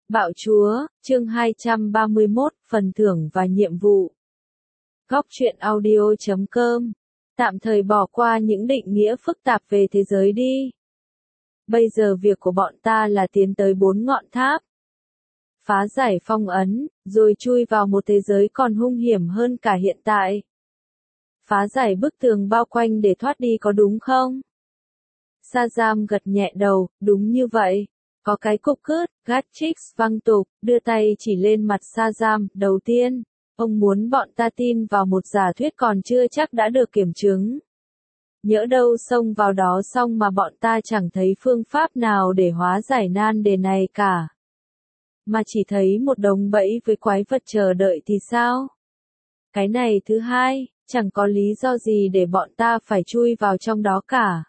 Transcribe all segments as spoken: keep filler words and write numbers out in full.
Bạo Chúa, chương hai trăm ba mươi mốt, phần thưởng và nhiệm vụ. Góc truyện audio chấm com. Tạm thời bỏ qua những định nghĩa phức tạp về thế giới đi. Bây giờ việc của bọn ta là tiến tới bốn ngọn tháp. Phá giải phong ấn, rồi chui vào một thế giới còn hung hiểm hơn cả hiện tại. Phá giải bức tường bao quanh để thoát đi có đúng không? Shazam gật nhẹ đầu, đúng như vậy. Có cái cục cướp, Gatrix văng tục, đưa tay chỉ lên mặt Shazam. Đầu tiên, ông muốn bọn ta tin vào một giả thuyết còn chưa chắc đã được kiểm chứng. Nhỡ đâu xông vào đó xong mà bọn ta chẳng thấy phương pháp nào để hóa giải nan đề này cả. Mà chỉ thấy một đống bẫy với quái vật chờ đợi thì sao? Cái này thứ hai, chẳng có lý do gì để bọn ta phải chui vào trong đó cả.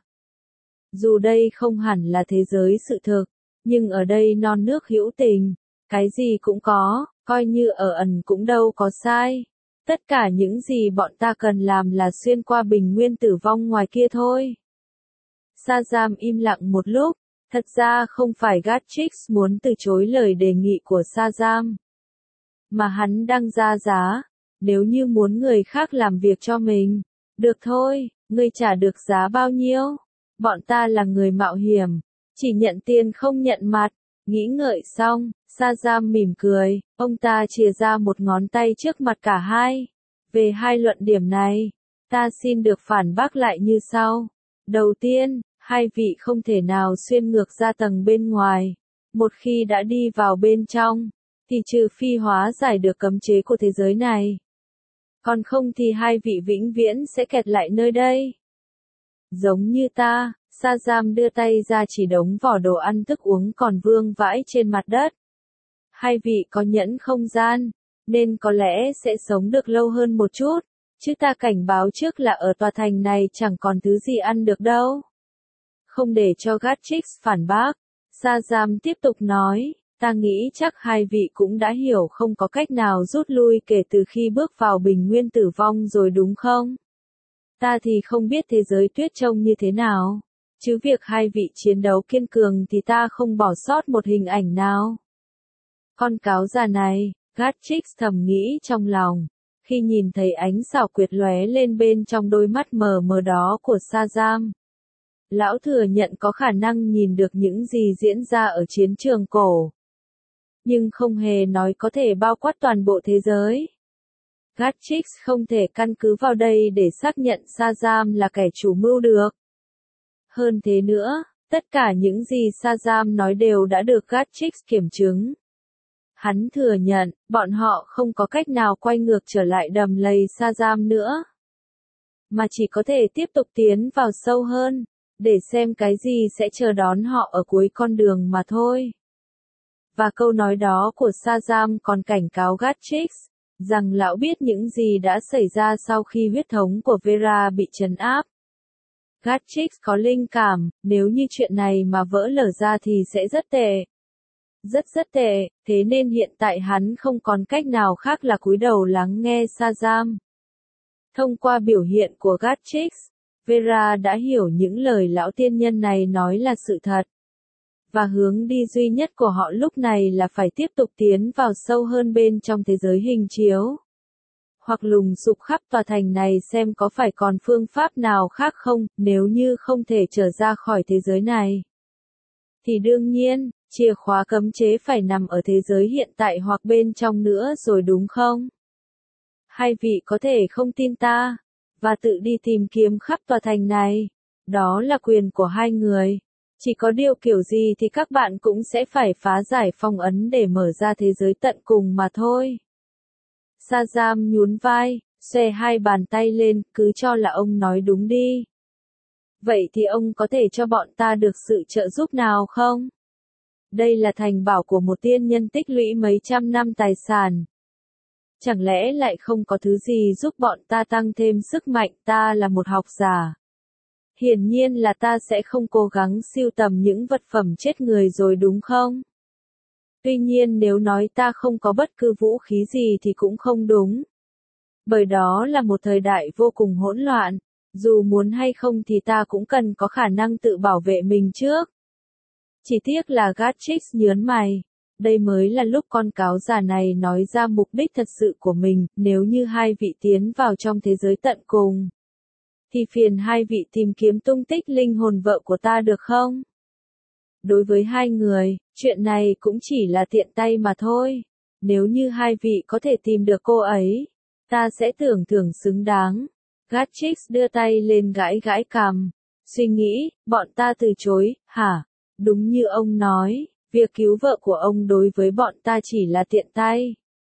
Dù đây không hẳn là thế giới sự thực, nhưng ở đây non nước hữu tình, cái gì cũng có, coi như ở ẩn cũng đâu có sai. Tất cả những gì bọn ta cần làm là xuyên qua bình nguyên tử vong ngoài kia thôi. Shazam im lặng một lúc, thật ra không phải Gatrix muốn từ chối lời đề nghị của Shazam, mà hắn đang ra giá, nếu như muốn người khác làm việc cho mình. Được thôi, ngươi trả được giá bao nhiêu? Bọn ta là người mạo hiểm, chỉ nhận tiền không nhận mặt. Nghĩ ngợi xong, Shazam mỉm cười, ông ta chìa ra một ngón tay trước mặt cả hai. Về hai luận điểm này, ta xin được phản bác lại như sau. Đầu tiên, hai vị không thể nào xuyên ngược ra tầng bên ngoài. Một khi đã đi vào bên trong, thì trừ phi hóa giải được cấm chế của thế giới này. Còn không thì hai vị vĩnh viễn sẽ kẹt lại nơi đây. Giống như ta. Shazam đưa tay ra chỉ đống vỏ đồ ăn thức uống còn vương vãi trên mặt đất. Hai vị có nhẫn không gian, nên có lẽ sẽ sống được lâu hơn một chút, chứ ta cảnh báo trước là ở tòa thành này chẳng còn thứ gì ăn được đâu. Không để cho Gatrix phản bác, Shazam tiếp tục nói, ta nghĩ chắc hai vị cũng đã hiểu không có cách nào rút lui kể từ khi bước vào bình nguyên tử vong rồi đúng không? Ta thì không biết thế giới tuyết trông như thế nào. Chứ việc hai vị chiến đấu kiên cường thì ta không bỏ sót một hình ảnh nào. Con cáo già này, Gatrix thầm nghĩ trong lòng, khi nhìn thấy ánh xảo quyệt lóe lên bên trong đôi mắt mờ mờ đó của Shazam. Lão thừa nhận có khả năng nhìn được những gì diễn ra ở chiến trường cổ, nhưng không hề nói có thể bao quát toàn bộ thế giới. Gatrix không thể căn cứ vào đây để xác nhận Shazam là kẻ chủ mưu được. Hơn thế nữa, tất cả những gì Shazam nói đều đã được Gatrix kiểm chứng. Hắn thừa nhận, bọn họ không có cách nào quay ngược trở lại đầm lầy Shazam nữa, mà chỉ có thể tiếp tục tiến vào sâu hơn, để xem cái gì sẽ chờ đón họ ở cuối con đường mà thôi. Và câu nói đó của Shazam còn cảnh cáo Gatrix, rằng lão biết những gì đã xảy ra sau khi huyết thống của Vera bị trấn áp. Gatrix có linh cảm, nếu như chuyện này mà vỡ lở ra thì sẽ rất tệ. Rất rất tệ, thế nên hiện tại hắn không còn cách nào khác là cúi đầu lắng nghe Shazam. Thông qua biểu hiện của Gatrix, Vera đã hiểu những lời lão tiên nhân này nói là sự thật. Và hướng đi duy nhất của họ lúc này là phải tiếp tục tiến vào sâu hơn bên trong thế giới hình chiếu. Hoặc lùng sục khắp tòa thành này xem có phải còn phương pháp nào khác không, nếu như không thể trở ra khỏi thế giới này. Thì đương nhiên, chìa khóa cấm chế phải nằm ở thế giới hiện tại hoặc bên trong nữa rồi đúng không? Hai vị có thể không tin ta, và tự đi tìm kiếm khắp tòa thành này. Đó là quyền của hai người. Chỉ có điều kiểu gì thì các bạn cũng sẽ phải phá giải phong ấn để mở ra thế giới tận cùng mà thôi. Shazam nhún vai, xòe hai bàn tay lên, cứ cho là ông nói đúng đi. Vậy thì ông có thể cho bọn ta được sự trợ giúp nào không? Đây là thành bảo của một tiên nhân tích lũy mấy trăm năm tài sản. Chẳng lẽ lại không có thứ gì giúp bọn ta tăng thêm sức mạnh? Ta là một học giả. Hiển nhiên là ta sẽ không cố gắng sưu tầm những vật phẩm chết người rồi đúng không? Tuy nhiên nếu nói ta không có bất cứ vũ khí gì thì cũng không đúng. Bởi đó là một thời đại vô cùng hỗn loạn, dù muốn hay không thì ta cũng cần có khả năng tự bảo vệ mình trước. Chỉ tiếc là Gatrix nhớn mày, Đây mới là lúc con cáo già này nói ra mục đích thật sự của mình, nếu như hai vị tiến vào trong thế giới tận cùng. Thì phiền hai vị tìm kiếm tung tích linh hồn vợ của ta được không? Đối với hai người, chuyện này cũng chỉ là tiện tay mà thôi. Nếu như hai vị có thể tìm được cô ấy, ta sẽ tưởng thưởng xứng đáng. Gatchix đưa tay lên gãi gãi cằm. Suy nghĩ, bọn ta từ chối, hả? Đúng như ông nói, việc cứu vợ của ông đối với bọn ta chỉ là tiện tay.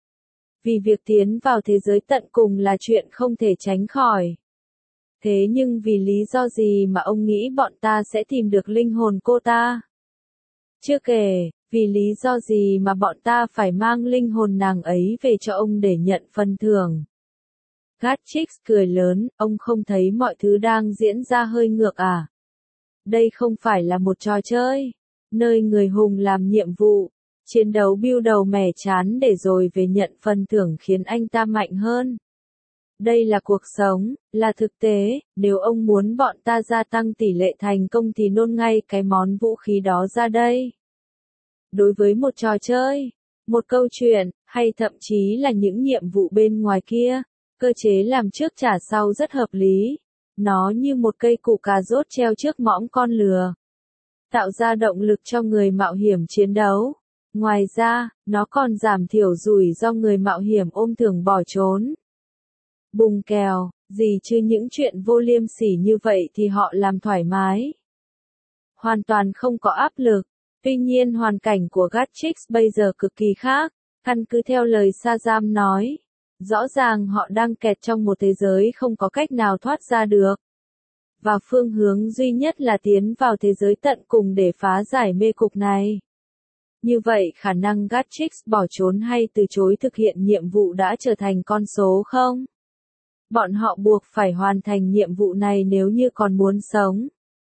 Vì việc tiến vào thế giới tận cùng là chuyện không thể tránh khỏi. Thế nhưng vì lý do gì mà ông nghĩ bọn ta sẽ tìm được linh hồn cô ta? Chưa kể, vì lý do gì mà bọn ta phải mang linh hồn nàng ấy về cho ông để nhận phần thưởng? Gatchix cười lớn, ông không thấy mọi thứ đang diễn ra hơi ngược à? Đây không phải là một trò chơi, nơi người hùng làm nhiệm vụ, chiến đấu bưu đầu mẻ chán để rồi về nhận phần thưởng khiến anh ta mạnh hơn. Đây là cuộc sống, là thực tế, nếu ông muốn bọn ta gia tăng tỷ lệ thành công thì nôn ngay cái món vũ khí đó ra đây. Đối với một trò chơi, một câu chuyện, hay thậm chí là những nhiệm vụ bên ngoài kia, cơ chế làm trước trả sau rất hợp lý. Nó như một cây củ cà rốt treo trước mõm con lừa, tạo ra động lực cho người mạo hiểm chiến đấu. Ngoài ra, nó còn giảm thiểu rủi ro người mạo hiểm ôm thưởng bỏ trốn. Bùng kèo, gì chứ những chuyện vô liêm sỉ như vậy thì họ làm thoải mái. Hoàn toàn không có áp lực. Tuy nhiên hoàn cảnh của Gatchix bây giờ cực kỳ khác, căn cứ theo lời Shazam nói. Rõ ràng họ đang kẹt trong một thế giới không có cách nào thoát ra được. Và phương hướng duy nhất là tiến vào thế giới tận cùng để phá giải mê cục này. Như vậy khả năng Gatchix bỏ trốn hay từ chối thực hiện nhiệm vụ đã trở thành con số không? Bọn họ buộc phải hoàn thành nhiệm vụ này nếu như còn muốn sống.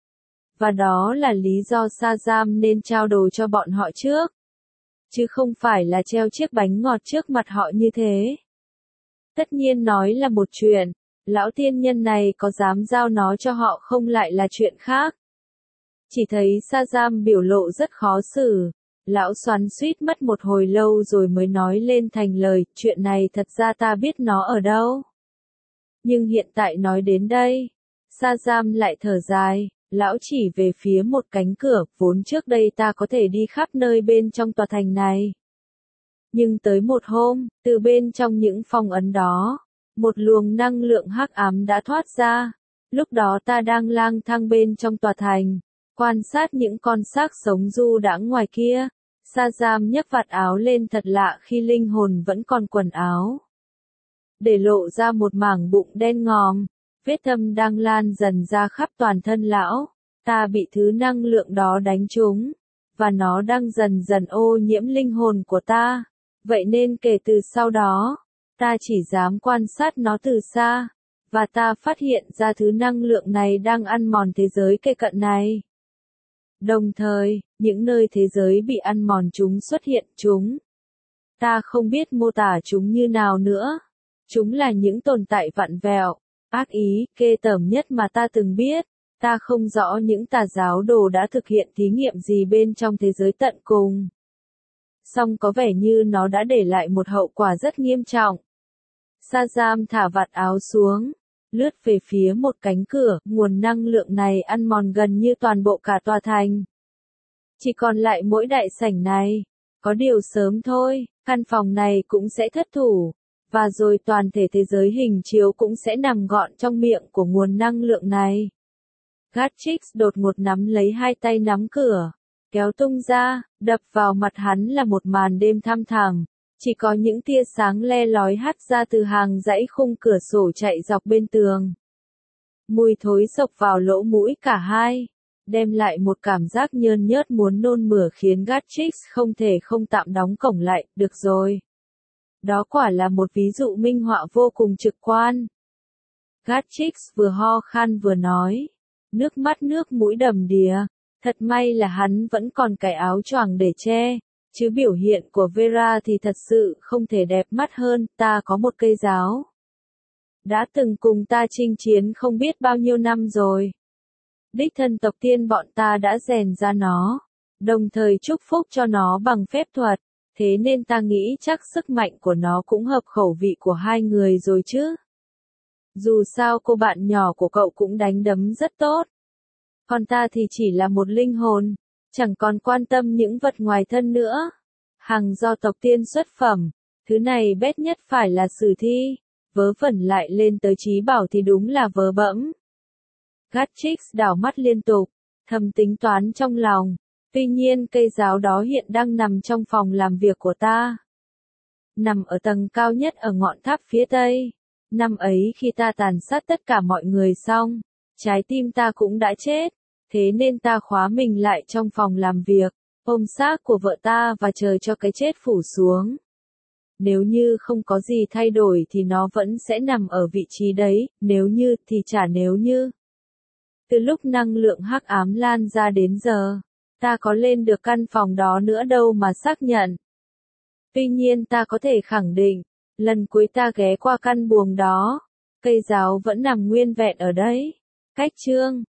Và đó là lý do Shazam nên trao đồ cho bọn họ trước. Chứ không phải là treo chiếc bánh ngọt trước mặt họ như thế. Tất nhiên nói là một chuyện, lão tiên nhân này có dám giao nó cho họ không lại là chuyện khác. Chỉ thấy Shazam biểu lộ rất khó xử. Lão xoắn xuýt mất một hồi lâu rồi mới nói lên thành lời, chuyện này thật ra ta biết nó ở đâu. Nhưng hiện tại nói đến đây, Shazam lại thở dài, lão chỉ về phía một cánh cửa, vốn trước đây ta có thể đi khắp nơi bên trong tòa thành này. Nhưng tới một hôm, từ bên trong những phong ấn đó, một luồng năng lượng hắc ám đã thoát ra. Lúc đó ta đang lang thang bên trong tòa thành, quan sát những con xác sống du đãng ngoài kia. Shazam nhấc vạt áo lên thật lạ khi linh hồn vẫn còn quần áo. Để lộ ra một mảng bụng đen ngòm, vết thâm đang lan dần ra khắp toàn thân lão. Ta bị thứ năng lượng đó đánh trúng, và nó đang dần dần ô nhiễm linh hồn của ta. Vậy nên kể từ sau đó, ta chỉ dám quan sát nó từ xa, và ta phát hiện ra thứ năng lượng này đang ăn mòn thế giới kề cận này. Đồng thời, những nơi thế giới bị ăn mòn chúng xuất hiện chúng. Ta không biết mô tả chúng như nào nữa. Chúng là những tồn tại vặn vẹo, ác ý, ghê tởm nhất mà ta từng biết. Ta không rõ những tà giáo đồ đã thực hiện thí nghiệm gì bên trong thế giới tận cùng. Song có vẻ như nó đã để lại một hậu quả rất nghiêm trọng. Shazam thả vạt áo xuống, lướt về phía một cánh cửa, nguồn năng lượng này ăn mòn gần như toàn bộ cả tòa thành. Chỉ còn lại mỗi đại sảnh này. Có điều sớm thôi, căn phòng này cũng sẽ thất thủ. Và rồi toàn thể thế giới hình chiếu cũng sẽ nằm gọn trong miệng của nguồn năng lượng này. Gatchix đột ngột nắm lấy hai tay nắm cửa, kéo tung ra, đập vào mặt hắn là một màn đêm thăm thẳm. Chỉ có những tia sáng le lói hắt ra từ hàng dãy khung cửa sổ chạy dọc bên tường. Mùi thối xộc vào lỗ mũi cả hai, đem lại một cảm giác nhơn nhớt muốn nôn mửa khiến Gatchix không thể không tạm đóng cổng lại, được rồi. Đó quả là một ví dụ minh họa vô cùng trực quan. Gatchix vừa ho khan vừa nói, nước mắt nước mũi đầm đìa, thật may là hắn vẫn còn cái áo choàng để che, chứ biểu hiện của Vera thì thật sự không thể đẹp mắt hơn. Ta có một cây giáo, đã từng cùng ta chinh chiến không biết bao nhiêu năm rồi. Đích thân tộc tiên bọn ta đã rèn ra nó. đồng thời chúc phúc cho nó bằng phép thuật, thế nên ta nghĩ chắc sức mạnh của nó cũng hợp khẩu vị của hai người rồi chứ. Dù sao cô bạn nhỏ của cậu cũng đánh đấm rất tốt. Còn ta thì chỉ là một linh hồn, chẳng còn quan tâm những vật ngoài thân nữa. Hằng do tộc tiên xuất phẩm, thứ này bét nhất phải là sử thi, vớ vẩn lại lên tới trí bảo thì đúng là vớ bẫm. Gatrix đảo mắt liên tục, thầm tính toán trong lòng. Tuy nhiên cây giáo đó hiện đang nằm trong phòng làm việc của ta. Nằm ở tầng cao nhất ở ngọn tháp phía tây. Năm ấy khi ta tàn sát tất cả mọi người xong, trái tim ta cũng đã chết. Thế nên ta khóa mình lại trong phòng làm việc, ôm xác của vợ ta và chờ cho cái chết phủ xuống. Nếu như không có gì thay đổi thì nó vẫn sẽ nằm ở vị trí đấy, nếu như thì chả nếu như. Từ lúc năng lượng hắc ám lan ra đến giờ, ta có lên được căn phòng đó nữa đâu mà xác nhận. Tuy nhiên ta có thể khẳng định, lần cuối ta ghé qua căn buồng đó, cây giáo vẫn nằm nguyên vẹn ở đấy. Cách chương